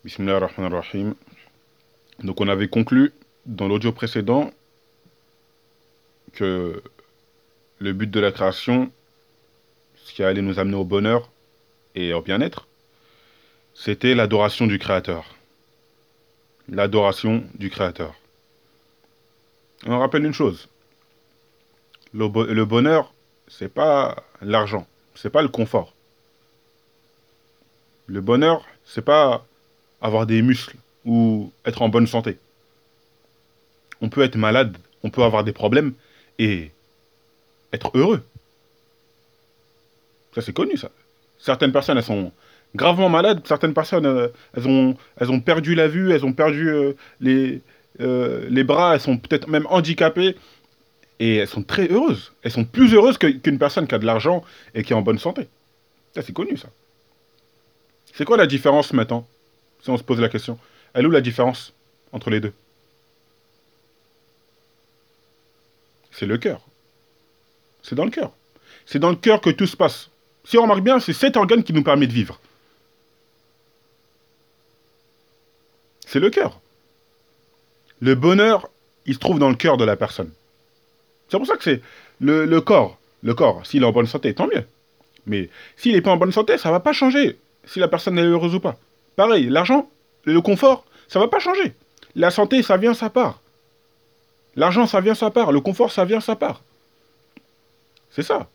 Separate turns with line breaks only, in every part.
Bismillah ar-Rahman ar-Rahim. Donc on avait conclu dans l'audio précédent que le but de la création, ce qui allait nous amener au bonheur et au bien-être, c'était l'adoration du Créateur. L'adoration du Créateur. Et on rappelle une chose, le bonheur, c'est pas l'argent, c'est pas le confort. Le bonheur, c'est pas avoir des muscles ou être en bonne santé. On peut être malade, on peut avoir des problèmes et être heureux. Ça, c'est connu, ça. Certaines personnes, elles sont gravement malades. Certaines personnes, elles ont perdu la vue, elles ont perdu les bras, elles sont peut-être même handicapées. Et elles sont très heureuses. Elles sont plus heureuses qu'une personne qui a de l'argent et qui est en bonne santé. Ça, c'est connu, ça. C'est quoi la différence maintenant, si on se pose la question? Elle est où la différence entre les deux? C'est le cœur. C'est dans le cœur. C'est dans le cœur que tout se passe. Si on remarque bien, c'est cet organe qui nous permet de vivre. C'est le cœur. Le bonheur, il se trouve dans le cœur de la personne. C'est pour ça que c'est le corps. Le corps, s'il est en bonne santé, tant mieux. Mais s'il n'est pas en bonne santé, ça ne va pas changer. Si la personne est heureuse ou pas. Pareil, l'argent, le confort, ça ne va pas changer. La santé, ça vient, ça part. L'argent, ça vient, ça part. Le confort, ça vient, ça part. C'est ça.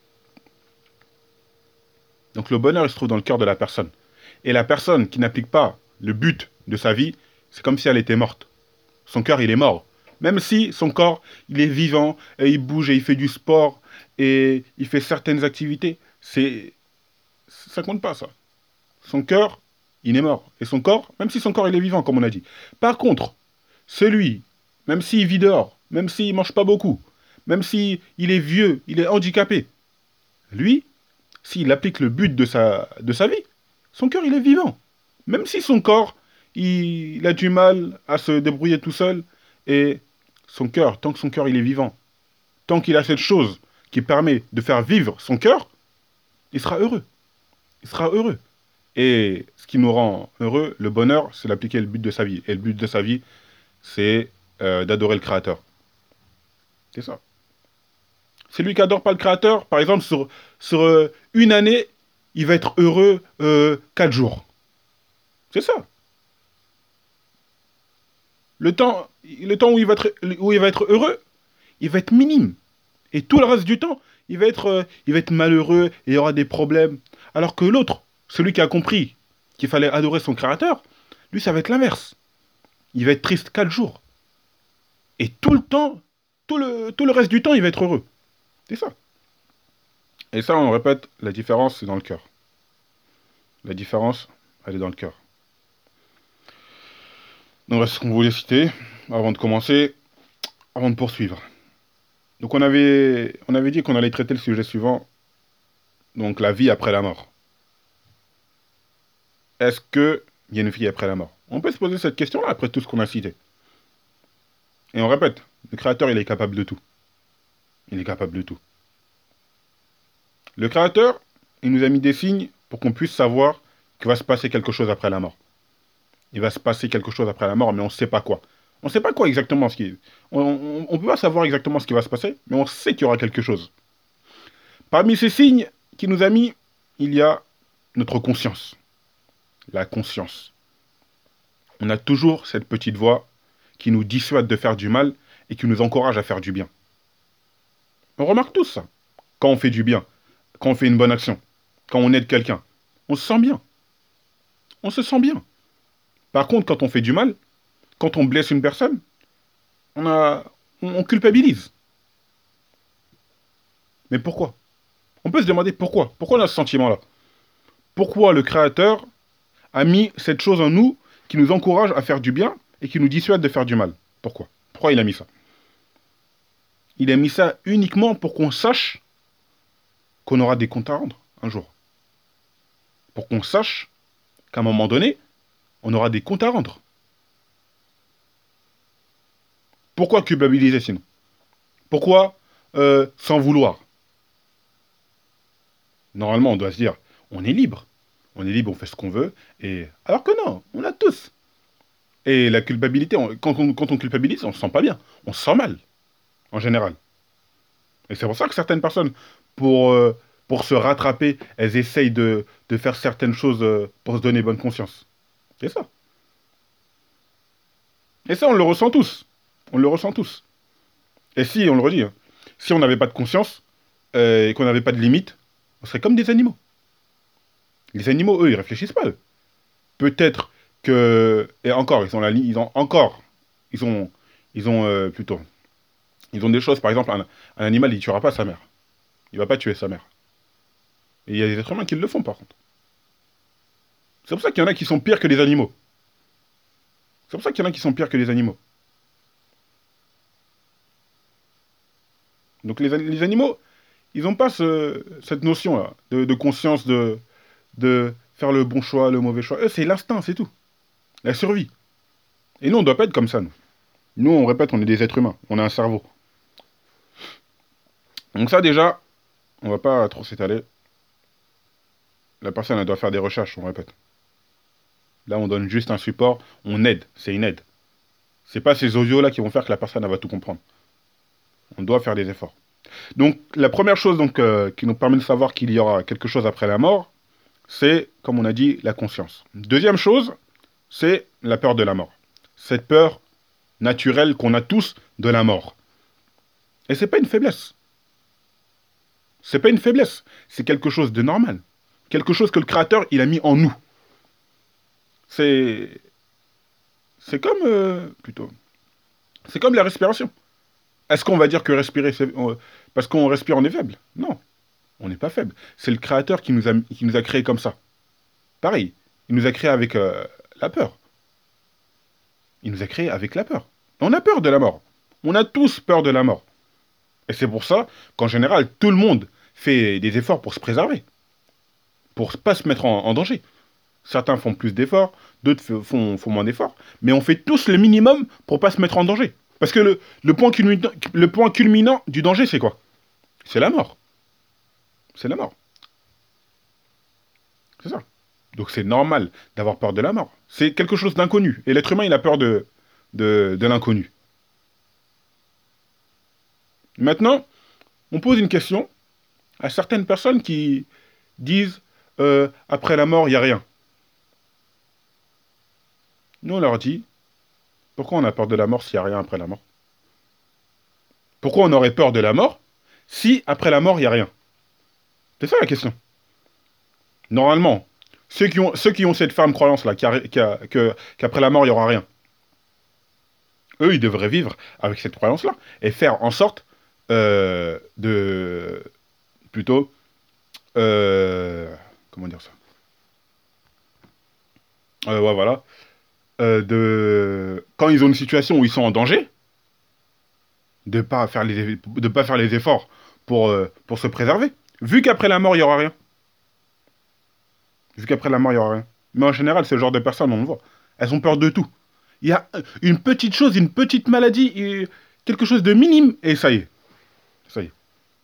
Donc le bonheur, il se trouve dans le cœur de la personne. Et la personne qui n'applique pas le but de sa vie, c'est comme si elle était morte. Son cœur, il est mort. Même si son corps, il est vivant, et il bouge, et il fait du sport, et il fait certaines activités, ça compte pas, ça. Son cœur, il est mort. Et son corps, même si son corps, il est vivant, comme on a dit. Par contre, celui, même s'il vit dehors, même s'il mange pas beaucoup, même s'il est vieux, il est handicapé, lui, s'il applique le but de sa vie, son cœur, il est vivant. Même si son corps, il a du mal à se débrouiller tout seul, et son cœur, tant que son cœur, il est vivant, tant qu'il a cette chose qui permet de faire vivre son cœur, il sera heureux. Il sera heureux. Et ce qui nous rend heureux, le bonheur, c'est d'appliquer le but de sa vie. Et le but de sa vie, c'est d'adorer le Créateur. C'est ça. Celui qui adore pas le Créateur, par exemple, sur une année, il va être heureux 4 jours. C'est ça. Le temps où il va être heureux, il va être minime. Et tout le reste du temps, il va être malheureux et il y aura des problèmes. Alors que l'autre, celui qui a compris qu'il fallait adorer son Créateur, lui, ça va être l'inverse. Il va être triste 4 jours. Et tout le temps, tout le reste du temps, il va être heureux. C'est ça. Et ça, on répète, la différence, c'est dans le cœur. La différence, elle est dans le cœur. Donc, c'est ce qu'on voulait citer avant de commencer, avant de poursuivre. Donc, on avait dit qu'on allait traiter le sujet suivant, donc la vie après la mort. Est-ce qu'il y a une vie après la mort? On peut se poser cette question-là après tout ce qu'on a cité. Et on répète, le Créateur, il est capable de tout. Il est capable de tout. Le Créateur, il nous a mis des signes pour qu'on puisse savoir qu'il va se passer quelque chose après la mort. Il va se passer quelque chose après la mort, mais on ne sait pas quoi. On ne sait pas quoi exactement ce qui. On ne peut pas savoir exactement ce qui va se passer, mais on sait qu'il y aura quelque chose. Parmi ces signes qu'il nous a mis, il y a notre conscience. La conscience. On a toujours cette petite voix qui nous dissuade de faire du mal et qui nous encourage à faire du bien. On remarque tous ça. Quand on fait du bien, quand on fait une bonne action, quand on aide quelqu'un, on se sent bien. On se sent bien. Par contre, quand on fait du mal, quand on blesse une personne, on culpabilise. Mais pourquoi? On peut se demander pourquoi. Pourquoi on a ce sentiment-là? Pourquoi le Créateur a mis cette chose en nous qui nous encourage à faire du bien et qui nous dissuade de faire du mal? Pourquoi? Pourquoi il a mis ça? Il a mis ça uniquement pour qu'on sache qu'on aura des comptes à rendre un jour. Pour qu'on sache qu'à un moment donné, on aura des comptes à rendre. Pourquoi culpabiliser sinon? Pourquoi s'en vouloir? Normalement, on doit se dire, on est libre. On est libre, on fait ce qu'on veut. Alors que non, on a tous. Et la culpabilité, quand on culpabilise, on se sent pas bien. On se sent mal, en général. Et c'est pour ça que certaines personnes, pour, euh, pour se rattraper, elles essayent de faire certaines choses pour se donner bonne conscience. C'est ça. Et ça, on le ressent tous. On le ressent tous. Et si, on le redit, hein, si on n'avait pas de conscience et qu'on n'avait pas de limite, on serait comme des animaux. Les animaux, eux, ils réfléchissent pas. Eux. Peut-être que... Et encore, ils ont la ligne... Ils ont encore... Ils ont... Ils ont plutôt... Ils ont des choses, par exemple, un animal, il tuera pas sa mère. Il va pas tuer sa mère. Et il y a des êtres humains qui le font, par contre. C'est pour ça qu'il y en a qui sont pires que les animaux. C'est pour ça qu'il y en a qui sont pires que les animaux. Donc les animaux, ils n'ont pas cette notion-là de conscience, de faire le bon choix, le mauvais choix. Eux, c'est l'instinct, c'est tout. La survie. Et nous, on ne doit pas être comme ça, nous. Nous, on répète, on est des êtres humains. On a un cerveau. Donc ça, déjà, on va pas trop s'étaler. La personne, elle doit faire des recherches, on répète. Là, on donne juste un support, on aide. C'est une aide. C'est pas ces audios-là qui vont faire que la personne, elle va tout comprendre. On doit faire des efforts. Donc, la première chose donc, qui nous permet de savoir qu'il y aura quelque chose après la mort, c'est, comme on a dit, la conscience. Deuxième chose, c'est la peur de la mort. Cette peur naturelle qu'on a tous de la mort. Et c'est pas une faiblesse. C'est pas une faiblesse. C'est quelque chose de normal. Quelque chose que le Créateur, il a mis en nous. C'est... C'est comme... plutôt... C'est comme la respiration. Est-ce qu'on va dire que respirer, c'est... parce qu'on respire, on est faible? Non. On n'est pas faible. C'est le Créateur qui nous a créés comme ça. Pareil. Il nous a créés avec la peur. Il nous a créés avec la peur. On a peur de la mort. On a tous peur de la mort. Et c'est pour ça qu'en général, tout le monde fait des efforts pour se préserver. Pour ne pas se mettre en danger. Certains font plus d'efforts, d'autres font moins d'efforts. Mais on fait tous le minimum pour ne pas se mettre en danger. Parce que le point culminant du danger, c'est quoi? C'est la mort. C'est la mort. C'est ça. Donc c'est normal d'avoir peur de la mort. C'est quelque chose d'inconnu. Et l'être humain, il a peur de l'inconnu. Maintenant, on pose une question à certaines personnes qui disent après la mort, il n'y a rien. Nous, on leur dit pourquoi on a peur de la mort s'il n'y a rien après la mort? Pourquoi on aurait peur de la mort si après la mort, il n'y a rien? C'est ça la question. Normalement, ceux qui ont cette ferme croyance-là, qu'après la mort, il n'y aura rien, eux, ils devraient vivre avec cette croyance-là et faire en sorte de... Plutôt... comment dire ça? Ouais, voilà. Quand ils ont une situation où ils sont en danger, de pas faire les efforts pour se préserver. Vu qu'après la mort, il n'y aura rien. Vu qu'après la mort, il n'y aura rien. Mais en général, c'est le genre de personnes, on le voit. Elles ont peur de tout. Il y a une petite chose, une petite maladie, quelque chose de minime, et ça y est. Ça y est.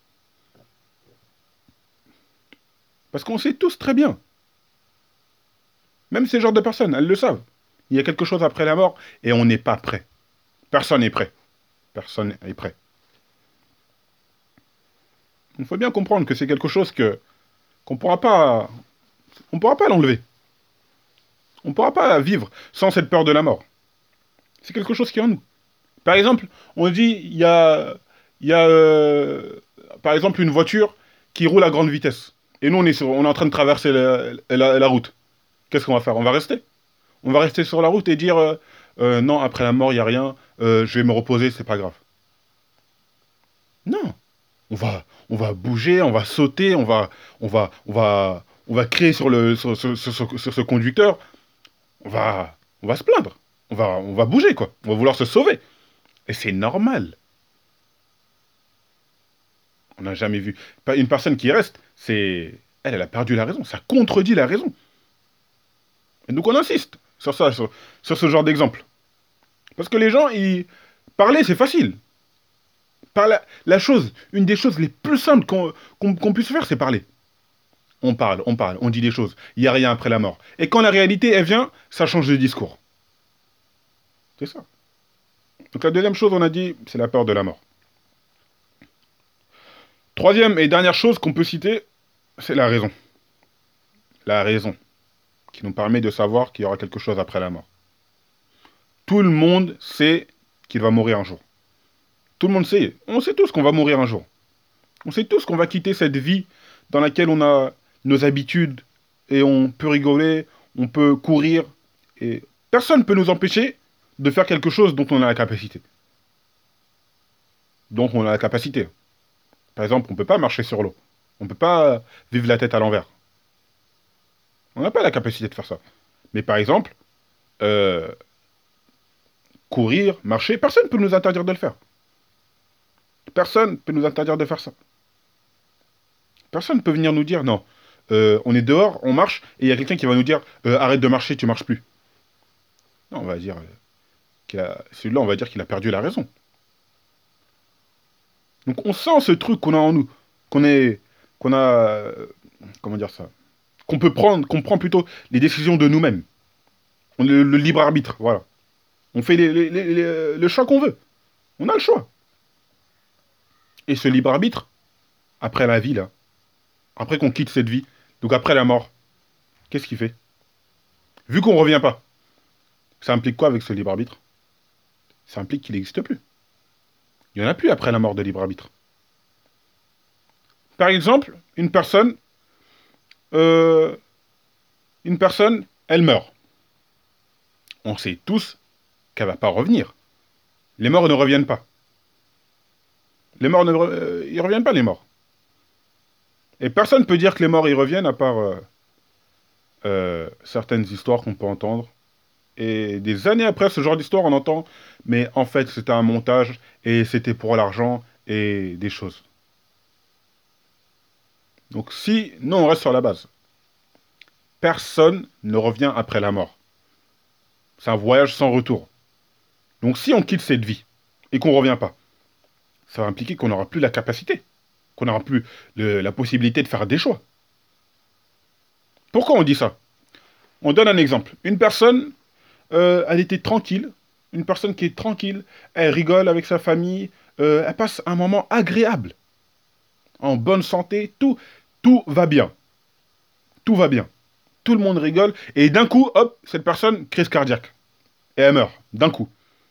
Parce qu'on sait tous très bien. Même ces genres de personnes, elles le savent. Il y a quelque chose après la mort, et on n'est pas prêt. Personne n'est prêt. Personne n'est prêt. Il faut bien comprendre que c'est quelque chose qu'on pourra pas... On ne pourra pas l'enlever. On ne pourra pas vivre sans cette peur de la mort. C'est quelque chose qui est en nous. Par exemple, on dit, par exemple, une voiture qui roule à grande vitesse. Et nous, on est en train de traverser la route. Qu'est-ce qu'on va faire? On va rester. On va rester sur la route et dire, non, après la mort, il n'y a rien, je vais me reposer, c'est pas grave. Non. On va bouger, on va sauter, on va crier sur ce conducteur. On va se plaindre. On va bouger, quoi. On va vouloir se sauver. Et c'est normal. On n'a jamais vu. Une personne qui reste, elle a perdu la raison. Ça contredit la raison. Et donc on insiste sur ça, sur ce genre d'exemple. Parce que les gens, parler, c'est facile. Une des choses les plus simples qu'on puisse faire, c'est parler. On parle, on dit des choses. Il n'y a rien après la mort. Et quand la réalité, elle vient, ça change de discours. C'est ça. Donc la deuxième chose, on a dit, c'est la peur de la mort. Troisième et dernière chose qu'on peut citer, c'est la raison. La raison, qui nous permet de savoir qu'il y aura quelque chose après la mort. Tout le monde sait qu'il va mourir un jour. Tout le monde sait. On sait tous qu'on va mourir un jour. On sait tous qu'on va quitter cette vie dans laquelle on a nos habitudes et on peut rigoler, on peut courir. Et personne ne peut nous empêcher de faire quelque chose dont on a la capacité. Donc on a la capacité. Par exemple, on ne peut pas marcher sur l'eau. On ne peut pas vivre la tête à l'envers. On n'a pas la capacité de faire ça. Mais par exemple, euh, courir, marcher, personne ne peut nous interdire de le faire. Personne ne peut nous interdire de faire ça. Personne ne peut venir nous dire non. On est dehors, on marche, et il y a quelqu'un qui va nous dire arrête de marcher, tu marches plus. Non, on va dire celui-là, on va dire qu'il a perdu la raison. Donc on sent ce truc qu'on a en nous, qu'on a, comment dire ça, qu'on prend plutôt les décisions de nous-mêmes. Le libre arbitre, voilà. On fait le choix qu'on veut. On a le choix. Et ce libre arbitre, après la vie, là, après qu'on quitte cette vie, donc après la mort, qu'est-ce qu'il fait? Vu qu'on ne revient pas, ça implique quoi avec ce libre arbitre? Ça implique qu'il n'existe plus. Il n'y en a plus après la mort de libre arbitre. Par exemple, euh, une personne, elle meurt. On sait tous qu'elle va pas revenir. Les morts ne reviennent pas. Les morts ils reviennent pas, les morts. Et personne ne peut dire que les morts y reviennent à part certaines histoires qu'on peut entendre. Et des années après ce genre d'histoire, on entend, mais en fait, c'était un montage et c'était pour l'argent et des choses. Donc si nous, on reste sur la base, personne ne revient après la mort. C'est un voyage sans retour. Donc si on quitte cette vie et qu'on ne revient pas, ça va impliquer qu'on n'aura plus la capacité, qu'on n'aura plus la possibilité de faire des choix. Pourquoi on dit ça? On donne un exemple. Une personne, elle était tranquille, une personne qui est tranquille, elle rigole avec sa famille, elle passe un moment agréable, en bonne santé, tout va bien. Tout va bien. Tout le monde rigole, et d'un coup, hop, cette personne, crise cardiaque. Et elle meurt, d'un coup.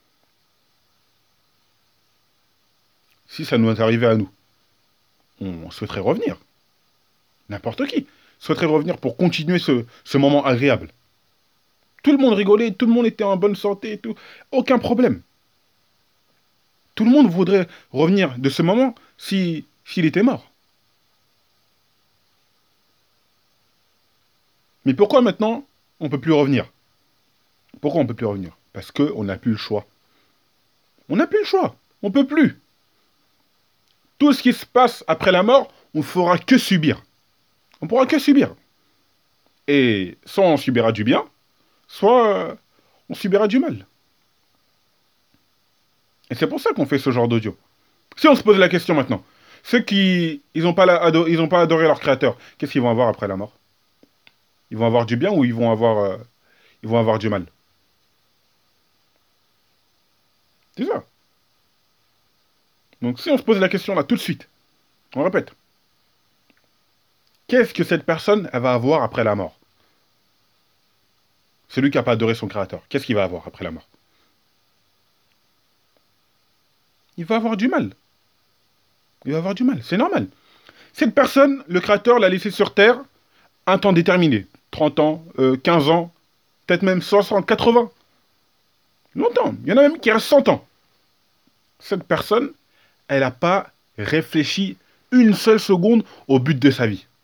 Si ça nous est arrivé à nous, on souhaiterait revenir. N'importe qui souhaiterait revenir pour continuer ce moment agréable. Tout le monde rigolait, tout le monde était en bonne santé, tout. Aucun problème. Tout le monde voudrait revenir de ce moment s'il était mort. Mais pourquoi maintenant on ne peut plus revenir? Pourquoi on ne peut plus revenir? Parce qu'on n'a plus le choix. On n'a plus le choix. On ne peut plus. Tout ce qui se passe après la mort, on ne fera que subir. On ne pourra que subir. Et soit on subira du bien, soit on subira du mal. Et c'est pour ça qu'on fait ce genre d'audio. Si on se pose la question maintenant, ceux qui ils ont pas adoré leur créateur, qu'est-ce qu'ils vont avoir après la mort? Ils vont avoir du bien ou ils vont avoir du mal? C'est ça. Donc si on se pose la question là tout de suite, on répète. Qu'est-ce que cette personne elle va avoir après la mort? Celui qui n'a pas adoré son créateur, qu'est-ce qu'il va avoir après la mort? Il va avoir du mal. Il va avoir du mal, c'est normal. Cette personne, le créateur l'a laissé sur Terre un temps déterminé. 30 ans, 15 ans, peut-être même 60, 80. Longtemps. Il y en a même qui restent 100 ans. Cette personne, elle n'a pas réfléchi une seule seconde au but de sa vie.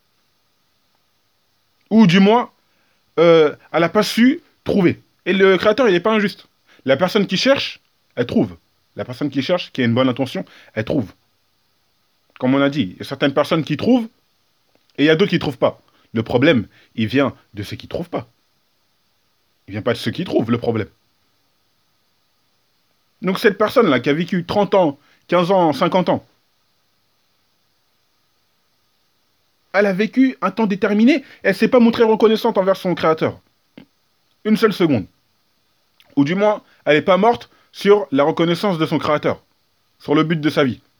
Ou du moins, elle n'a pas su trouver. Et le créateur, il n'est pas injuste. La personne qui cherche, elle trouve. La personne qui cherche, qui a une bonne intention, elle trouve. Comme on a dit, il y a certaines personnes qui trouvent, et il y a d'autres qui ne trouvent pas. Le problème, il vient de ceux qui ne trouvent pas. Il ne vient pas de ceux qui trouvent, le problème. Donc cette personne-là, qui a vécu 30 ans, 15 ans, 50 ans, elle a vécu un temps déterminé, elle ne s'est pas montrée reconnaissante envers son créateur. Une seule seconde. Ou du moins, elle n'est pas morte sur la reconnaissance de son créateur, sur le but de sa vie.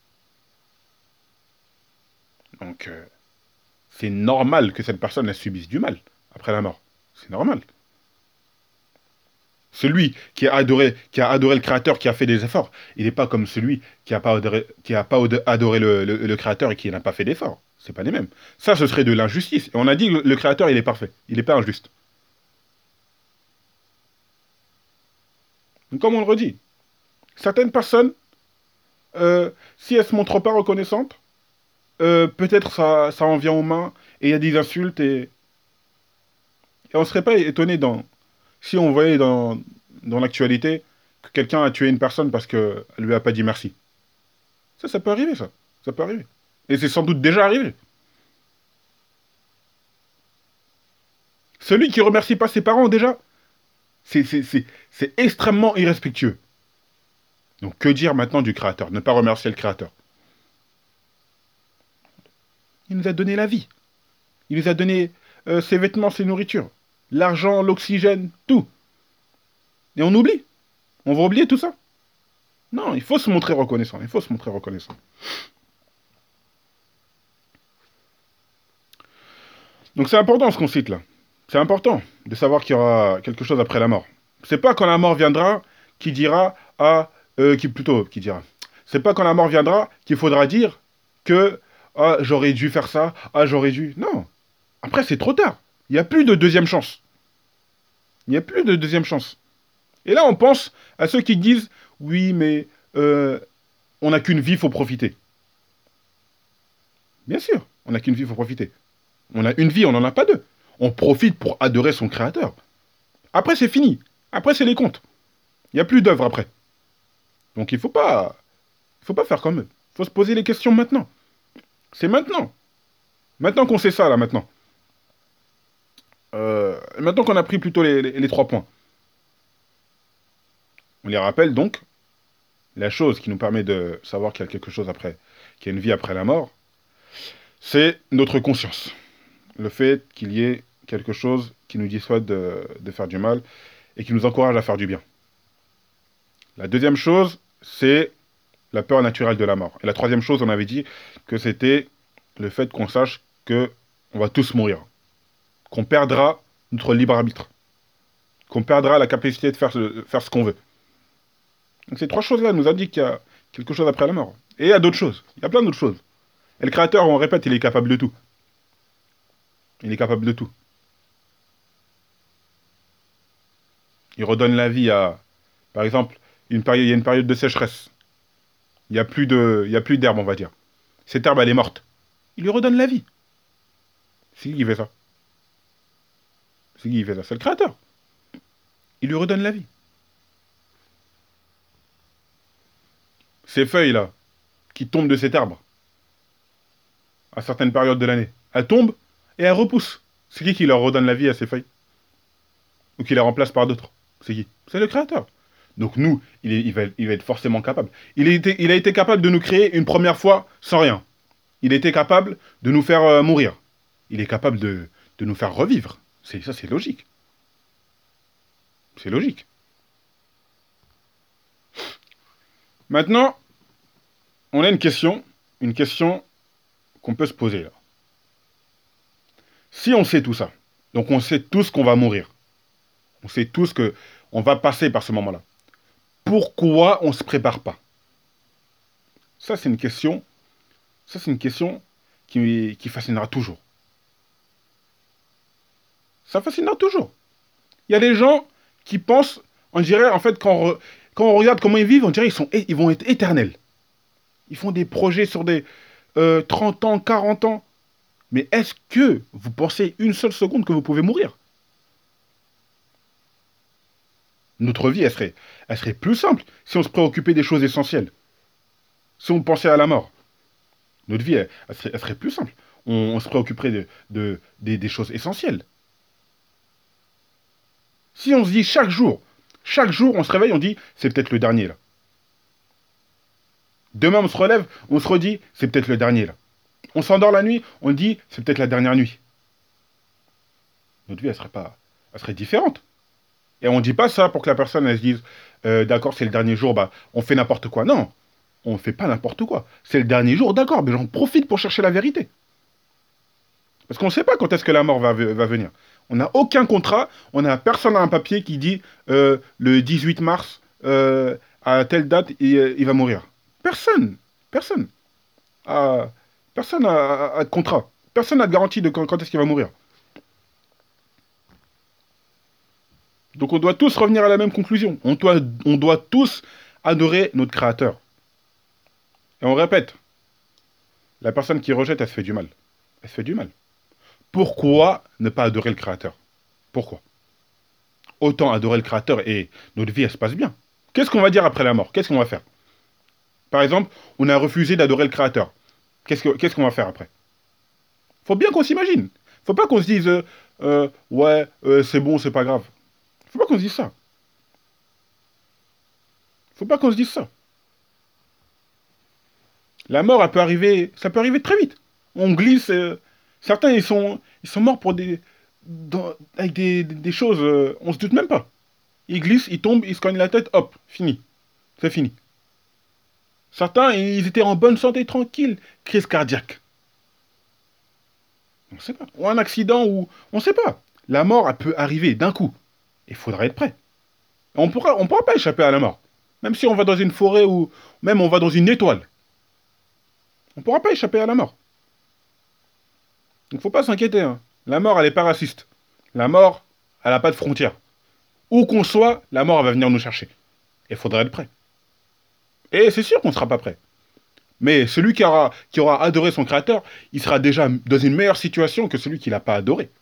Donc, c'est normal que cette personne elle subisse du mal après la mort. C'est normal. Celui qui a adoré le Créateur, qui a fait des efforts, il n'est pas comme celui qui n'a pas adoré le Créateur et qui n'a pas fait d'efforts. C'est pas les mêmes. Ça, ce serait de l'injustice. Et on a dit que le Créateur, il est parfait. Il n'est pas injuste. Donc, comme on le redit, certaines personnes, si elles ne se montrent pas reconnaissantes, peut-être ça en vient aux mains et il y a des insultes et on ne serait pas étonné si on voyait dans l'actualité que quelqu'un a tué une personne parce qu'elle lui a pas dit merci. Ça peut arriver, ça. Ça peut arriver. Et c'est sans doute déjà arrivé. Celui qui remercie pas ses parents, déjà, c'est extrêmement irrespectueux. Donc que dire maintenant du Créateur? Ne pas remercier le Créateur. Il nous a donné la vie. Il nous a donné ses vêtements, ses nourritures, l'argent, l'oxygène, tout. Et on oublie. On va oublier tout ça. Non, il faut se montrer reconnaissant. Il faut se montrer reconnaissant. Donc c'est important ce qu'on cite là. C'est important de savoir qu'il y aura quelque chose après la mort. C'est pas quand la mort viendra qui dira qui dira. C'est pas quand la mort viendra qu'il faudra dire que ah j'aurais dû faire ça, ah j'aurais dû. Non. Après c'est trop tard. Il n'y a plus de deuxième chance. Il n'y a plus de deuxième chance. Et là on pense à ceux qui disent oui mais on n'a qu'une vie, faut profiter. Bien sûr, on n'a qu'une vie, faut profiter. On a une vie, on n'en a pas deux. On profite pour adorer son créateur. Après, c'est fini. Après, c'est les comptes. Il n'y a plus d'œuvre après. Donc, il faut pas faire comme eux. Il faut se poser les questions maintenant. C'est maintenant. Maintenant qu'on sait ça, là, maintenant. Maintenant qu'on a pris plutôt les 3 points. On les rappelle donc. La chose qui nous permet de savoir qu'il y a quelque chose après, qu'il y a une vie après la mort, c'est notre conscience. Le fait qu'il y ait quelque chose qui nous dissuade de faire du mal et qui nous encourage à faire du bien. La deuxième chose, c'est la peur naturelle de la mort. Et la troisième chose, on avait dit que c'était le fait qu'on sache que on va tous mourir. Qu'on perdra notre libre arbitre. Qu'on perdra la capacité de faire ce qu'on veut. Donc ces 3 choses-là nous indiquent qu'il y a quelque chose après la mort. Et il y a d'autres choses. Il y a plein d'autres choses. Et le Créateur, on répète, il est capable de tout. Il est capable de tout. Il redonne la vie à, par exemple, il y a une période de sécheresse. Il n'y a plus d'herbe, on va dire. Cette herbe, elle est morte. Il lui redonne la vie. C'est qui fait ça? C'est qui fait ça? C'est le Créateur. Il lui redonne la vie. Ces feuilles-là, qui tombent de cet arbre, à certaines périodes de l'année, elles tombent et elles repoussent. C'est qui leur redonne la vie à ces feuilles? Ou qui les remplace par d'autres? C'est qui? C'est le Créateur. Donc nous, il va être forcément capable. Il a été capable de nous créer une première fois sans rien. Il a été capable de nous faire mourir. Il est capable de nous faire revivre. Ça, c'est logique. C'est logique. Maintenant, on a une question qu'on peut se poser là. Si on sait tout ça, donc on sait tous qu'on va mourir, on sait tous qu'on va passer par ce moment-là, pourquoi on ne se prépare pas? Ça, c'est une question qui fascinera toujours. Ça fascinera toujours. Il y a des gens qui pensent, on dirait, en fait, quand on regarde comment ils vivent, on dirait qu'ils vont être éternels. Ils font des projets sur des 30 ans, 40 ans. Mais est-ce que vous pensez une seule seconde que vous pouvez mourir? Notre vie, elle serait plus simple si on se préoccupait des choses essentielles. Si on pensait à la mort. Notre vie, elle serait plus simple. On se préoccuperait des choses essentielles. Si on se dit chaque jour, on se réveille, on dit, c'est peut-être le dernier, là. Demain, on se relève, on se redit, c'est peut-être le dernier, là. On s'endort la nuit, on dit, c'est peut-être la dernière nuit. Notre vie, elle serait différente. Et on ne dit pas ça pour que la personne, elle se dise, d'accord, c'est le dernier jour, bah, on fait n'importe quoi. Non, on ne fait pas n'importe quoi. C'est le dernier jour, d'accord, mais j'en profite pour chercher la vérité. Parce qu'on ne sait pas quand est-ce que la mort va venir. On n'a aucun contrat, on n'a personne à un papier qui dit le 18 mars, à telle date, il va mourir. Personne. Personne. Ah, personne n'a de contrat. Personne n'a de garantie de quand est-ce qu'il va mourir. Donc on doit tous revenir à la même conclusion. On doit tous adorer notre Créateur. Et on répète, la personne qui rejette, elle se fait du mal. Elle se fait du mal. Pourquoi ne pas adorer le Créateur? Pourquoi? Autant adorer le Créateur et notre vie, elle se passe bien. Qu'est-ce qu'on va dire après la mort? Qu'est-ce qu'on va faire? Par exemple, on a refusé d'adorer le Créateur. Qu'est-ce qu'on va faire après? Faut bien qu'on s'imagine. Faut pas qu'on se dise, ouais, c'est bon, c'est pas grave. Faut pas qu'on se dise ça. Faut pas qu'on se dise ça. La mort, elle peut arriver, ça peut arriver très vite. On glisse. Certains, ils sont morts pour avec des choses, on se doute même pas. Ils glissent, ils tombent, ils se cognent la tête, hop, fini. C'est fini. Certains, ils étaient en bonne santé, tranquille, crise cardiaque. On ne sait pas. Ou un accident, ou on ne sait pas. La mort, elle peut arriver d'un coup. Il faudra être prêt. On pourra pas échapper à la mort. Même si on va dans une forêt ou même on va dans une étoile. On ne pourra pas échapper à la mort. Donc, il ne faut pas s'inquiéter. Hein. La mort, elle n'est pas raciste. La mort, elle n'a pas de frontières. Où qu'on soit, la mort, elle va venir nous chercher. Il faudra être prêt. Et c'est sûr qu'on ne sera pas prêt. Mais celui qui aura adoré son créateur, il sera déjà dans une meilleure situation que celui qui ne l'a pas adoré.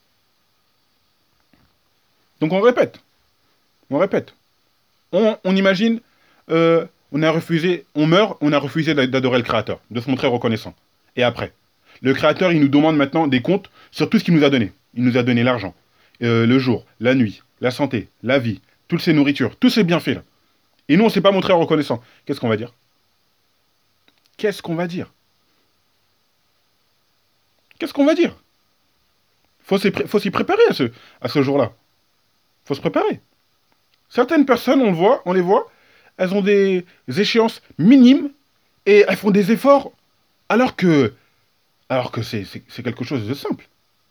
Donc on répète. On répète. On imagine, on a refusé, on meurt, on a refusé d'adorer le créateur, de se montrer reconnaissant. Et après, le créateur, il nous demande maintenant des comptes sur tout ce qu'il nous a donné. Il nous a donné l'argent, le jour, la nuit, la santé, la vie, toutes ces nourritures, tous ces bienfaits là. Et nous, on ne s'est pas montré reconnaissant. Qu'est-ce qu'on va dire? Qu'est-ce qu'on va dire? Qu'est-ce qu'on va dire? Faut s'y préparer à ce jour-là. Faut se préparer. Certaines personnes, on les voit, elles ont des échéances minimes et elles font des efforts alors que c'est quelque chose de simple.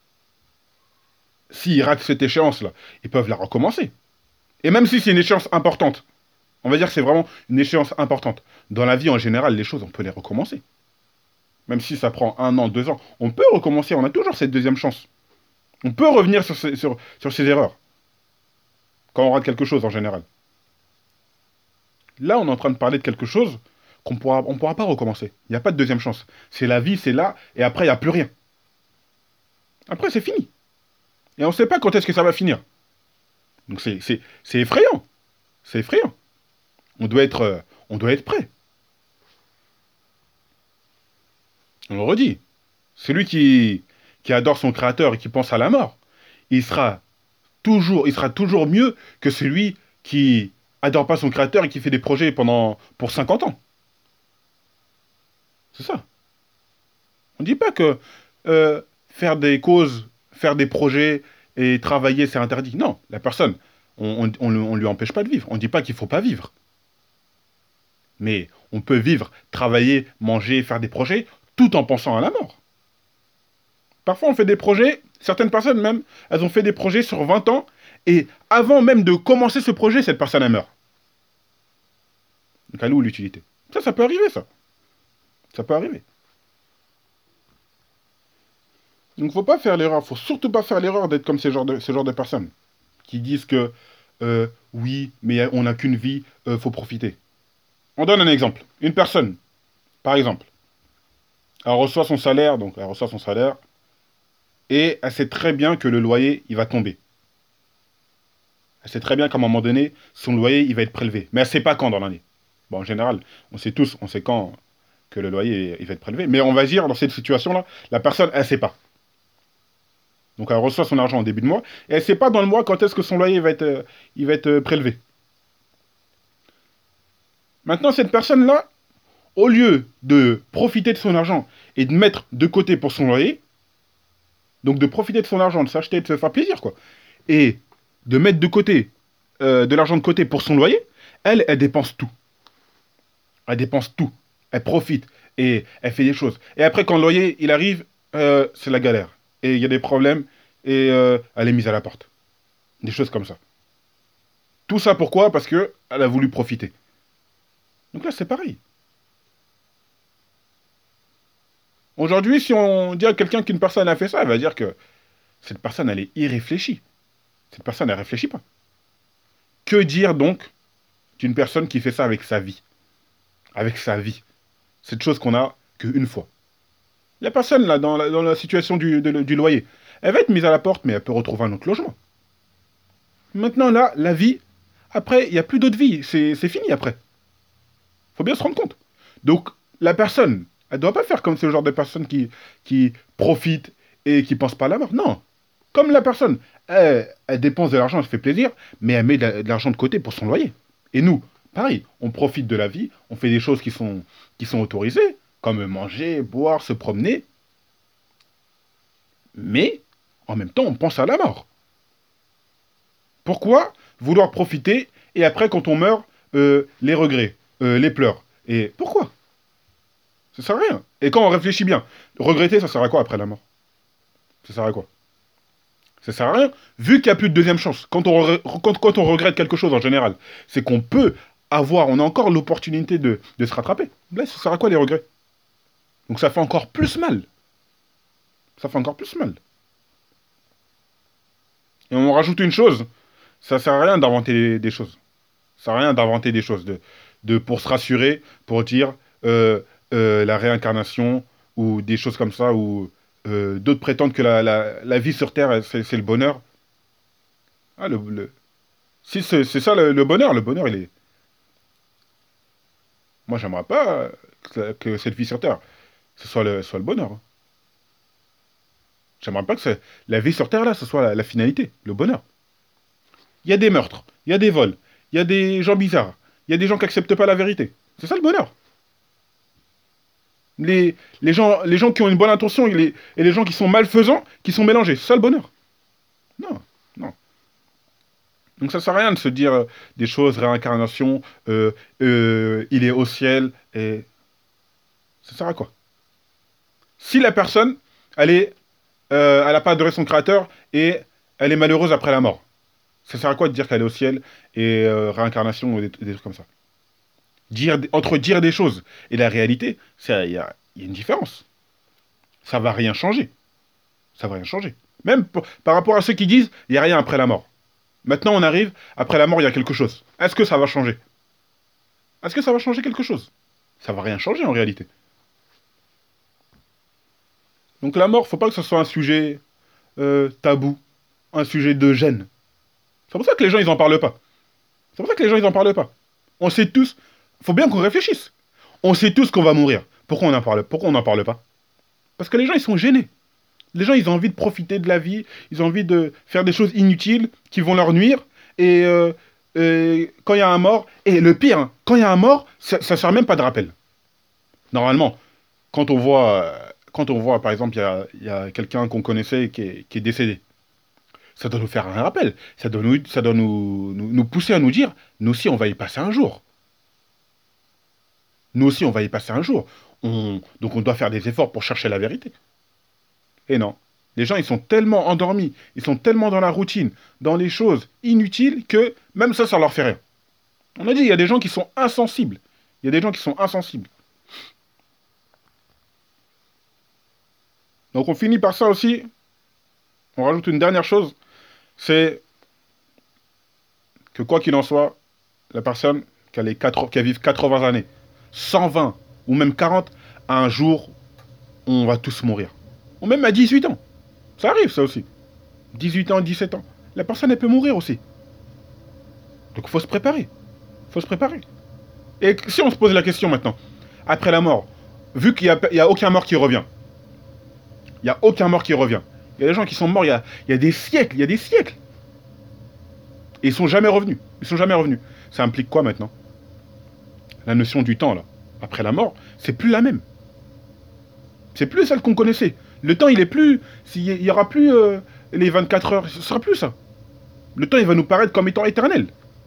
S'ils ratent cette échéance-là, ils peuvent la recommencer. Et même si c'est une échéance importante, on va dire que c'est vraiment une échéance importante. Dans la vie, en général, les choses, on peut les recommencer. Même si ça prend 1 an, 2 ans, on peut recommencer, on a toujours cette deuxième chance. On peut revenir sur ses erreurs. Quand on rate quelque chose, en général. Là, on est en train de parler de quelque chose on pourra pas recommencer. Il n'y a pas de deuxième chance. C'est la vie, c'est là, et après, il n'y a plus rien. Après, c'est fini. Et on ne sait pas quand est-ce que ça va finir. Donc c'est effrayant. C'est effrayant. On doit être prêt. On le redit. Celui qui adore son créateur et qui pense à la mort, il sera toujours mieux que celui qui adore pas son créateur et qui fait des projets pour 50 ans. C'est ça. On ne dit pas que faire des causes, faire des projets et travailler, c'est interdit. Non, la personne, on lui empêche pas de vivre. On ne dit pas qu'il faut pas vivre. Mais on peut vivre, travailler, manger, faire des projets, tout en pensant à la mort. Parfois, on fait des projets, certaines personnes même, elles ont fait des projets sur 20 ans, et avant même de commencer ce projet, cette personne, elle meurt. Donc, elle est où l'utilité? Ça peut arriver, ça. Ça peut arriver. Donc, faut pas faire l'erreur, faut surtout pas faire l'erreur d'être comme ce genre de personnes, qui disent que, oui, mais on n'a qu'une vie, faut profiter. On donne un exemple. Une personne, par exemple, elle reçoit son salaire, et elle sait très bien que le loyer, il va tomber. Elle sait très bien qu'à un moment donné, son loyer, il va être prélevé. Mais elle ne sait pas quand dans l'année. Bon, en général, on sait quand que le loyer, il va être prélevé. Mais on va dire, dans cette situation-là, la personne, elle ne sait pas. Donc elle reçoit son argent au début de mois, et elle ne sait pas dans le mois quand est-ce que son loyer il va être prélevé. Maintenant, cette personne-là, au lieu de profiter de son argent et de mettre de côté pour son loyer, donc de profiter de son argent, de s'acheter, de se faire plaisir, quoi, et de mettre de côté de l'argent de côté pour son loyer, elle dépense tout. Elle dépense tout. Elle profite. Et elle fait des choses. Et après, quand le loyer, il arrive, c'est la galère. Et il y a des problèmes. Et elle est mise à la porte. Des choses comme ça. Tout ça pourquoi? Parce que elle a voulu profiter. Donc là, c'est pareil. Aujourd'hui, si on dit à quelqu'un qu'une personne a fait ça, elle va dire que cette personne, elle est irréfléchie. Cette personne, elle ne réfléchit pas. Que dire donc d'une personne qui fait ça avec sa vie? Avec sa vie. Cette chose qu'on a qu'une fois. La personne, là, dans la situation du loyer, elle va être mise à la porte, mais elle peut retrouver un autre logement. Maintenant, là, la vie, après, il n'y a plus d'autre vie. C'est fini après. Faut bien se rendre compte. Donc, la personne, elle ne doit pas faire comme ce genre de personnes qui profitent et qui ne pensent pas à la mort. Non. Comme la personne, elle dépense de l'argent, elle se fait plaisir, mais elle met de l'argent de côté pour son loyer. Et nous, pareil, on profite de la vie, on fait des choses qui sont autorisées, comme manger, boire, se promener, mais en même temps, on pense à la mort. Pourquoi vouloir profiter et après, quand on meurt, les regrets, les pleurs? Et pourquoi? Ça sert à rien. Et quand on réfléchit bien, regretter, ça sert à quoi après la mort? Ça sert à quoi? Ça sert à rien, vu qu'il n'y a plus de deuxième chance. Quand on regrette quelque chose en général, c'est qu'on peut avoir, on a encore l'opportunité de se rattraper. Là, ça sert à quoi les regrets? Donc ça fait encore plus mal. Ça fait encore plus mal. Et on rajoute une chose, ça sert à rien d'inventer des choses. Ça sert à rien d'inventer des choses, pour se rassurer, pour dire la réincarnation, ou des choses comme ça, ou d'autres prétendent que la vie sur Terre, c'est le bonheur. Ah, si c'est ça le bonheur, il est... Moi, j'aimerais pas que cette vie sur Terre, ce soit le bonheur. Hein. J'aimerais pas que la vie sur Terre, là, ce soit la finalité, le bonheur. Il y a des meurtres, il y a des vols, il y a des gens bizarres, il y a des gens qui acceptent pas la vérité. C'est ça le bonheur. Les gens qui ont une bonne intention et les gens qui sont malfaisants, qui sont mélangés. C'est ça le bonheur. Non, non. Donc ça sert à rien de se dire des choses, réincarnation, il est au ciel, et... Ça sert à quoi? Si la personne, elle n'a pas adoré son créateur et elle est malheureuse après la mort, ça sert à quoi de dire qu'elle est au ciel et réincarnation ou des trucs comme ça? Entre dire des choses et la réalité, il y a une différence. Ça va rien changer. Ça va rien changer. Même par rapport à ceux qui disent, il n'y a rien après la mort. Maintenant, on arrive, après la mort, il y a quelque chose. Est-ce que ça va changer? Est-ce que ça va changer quelque chose? Ça va rien changer en réalité. Donc la mort, faut pas que ce soit un sujet tabou, un sujet de gêne. C'est pour ça que les gens, ils en parlent pas. C'est pour ça que les gens, ils en parlent pas. On sait tous, faut bien qu'on réfléchisse. On sait tous qu'on va mourir. Pourquoi on n'en parle pas? Parce que les gens, ils sont gênés. Les gens, ils ont envie de profiter de la vie, ils ont envie de faire des choses inutiles qui vont leur nuire. Et quand il y a un mort, et le pire, hein, quand il y a un mort, ça ne sert même pas de rappel. Normalement, quand on voit par exemple, il y a quelqu'un qu'on connaissait qui est décédé, ça doit nous faire un rappel. Ça doit nous pousser à nous dire, nous aussi, on va y passer un jour. Nous aussi, on va y passer un jour. Donc on doit faire des efforts pour chercher la vérité. Et non. Les gens, ils sont tellement endormis, ils sont tellement dans la routine, dans les choses inutiles, que même ça leur fait rien. On a dit, il y a des gens qui sont insensibles. Il y a des gens qui sont insensibles. Donc on finit par ça aussi. On rajoute une dernière chose. C'est que quoi qu'il en soit, la personne qui vive 80 années, 120 ou même 40, un jour, on va tous mourir. Ou même à 18 ans. Ça arrive, ça aussi. 18 ans, 17 ans. La personne, elle peut mourir aussi. Donc, il faut se préparer. Il faut se préparer. Et si on se pose la question maintenant, après la mort, vu qu'il n'y a aucun mort qui revient, il n'y a aucun mort qui revient. Il y a des gens qui sont morts il y a des siècles, il y a des siècles. Et ils sont jamais revenus. Ils sont jamais revenus. Ça implique quoi maintenant? La notion du temps, là. Après la mort, c'est plus la même. C'est plus celle qu'on connaissait. Le temps, il est plus... Il n'y aura plus les 24 heures. Ce sera plus ça. Le temps, il va nous paraître comme étant éternel.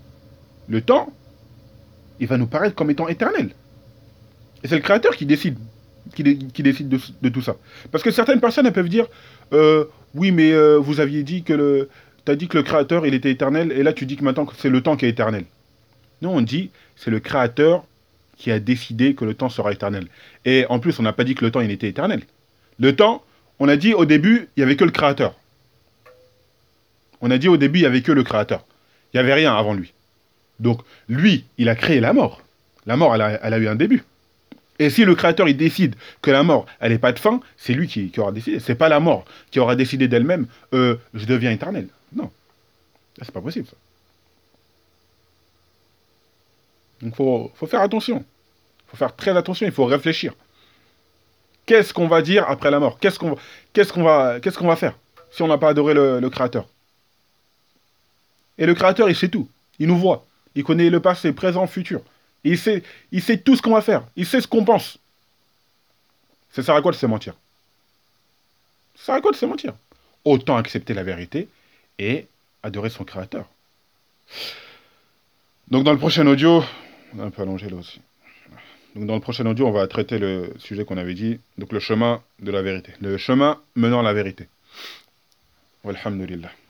le temps, il va nous paraître comme étant éternel. Et c'est le Créateur qui décide, qui décide de tout ça. Parce que certaines personnes, elles peuvent dire, oui, mais vous aviez dit que t'as dit que le Créateur, il était éternel, et là tu dis que maintenant c'est le temps qui est éternel. Non, on dit, c'est le Créateur qui a décidé que le temps sera éternel. Et en plus, on n'a pas dit que le temps, il était éternel. Le temps, on a dit au début, il n'y avait que le Créateur. On a dit au début, il n'y avait que le Créateur. Il n'y avait rien avant lui. Donc, lui, il a créé la mort. La mort, elle a eu un début. Et si le Créateur, il décide que la mort, elle n'est pas de fin, c'est lui qui aura décidé. C'est pas la mort qui aura décidé d'elle-même, je deviens éternel. Non. C'est pas possible, ça. Donc, faut faire attention. Il faut faire très attention, il faut réfléchir. Qu'est-ce qu'on va dire après la mort? Qu'est-ce qu'on va faire si on n'a pas adoré le Créateur? Et le Créateur, il sait tout. Il nous voit. Il connaît le passé, présent, futur. Et il sait tout ce qu'on va faire. Il sait ce qu'on pense. Ça sert à quoi de se mentir? Ça sert à quoi de se mentir? Autant accepter la vérité et adorer son Créateur. Donc dans le prochain audio, on a un peu allongé là aussi. Donc dans le prochain audio, on va traiter le sujet qu'on avait dit, donc le chemin de la vérité. Le chemin menant à la vérité. Walhamdulillah.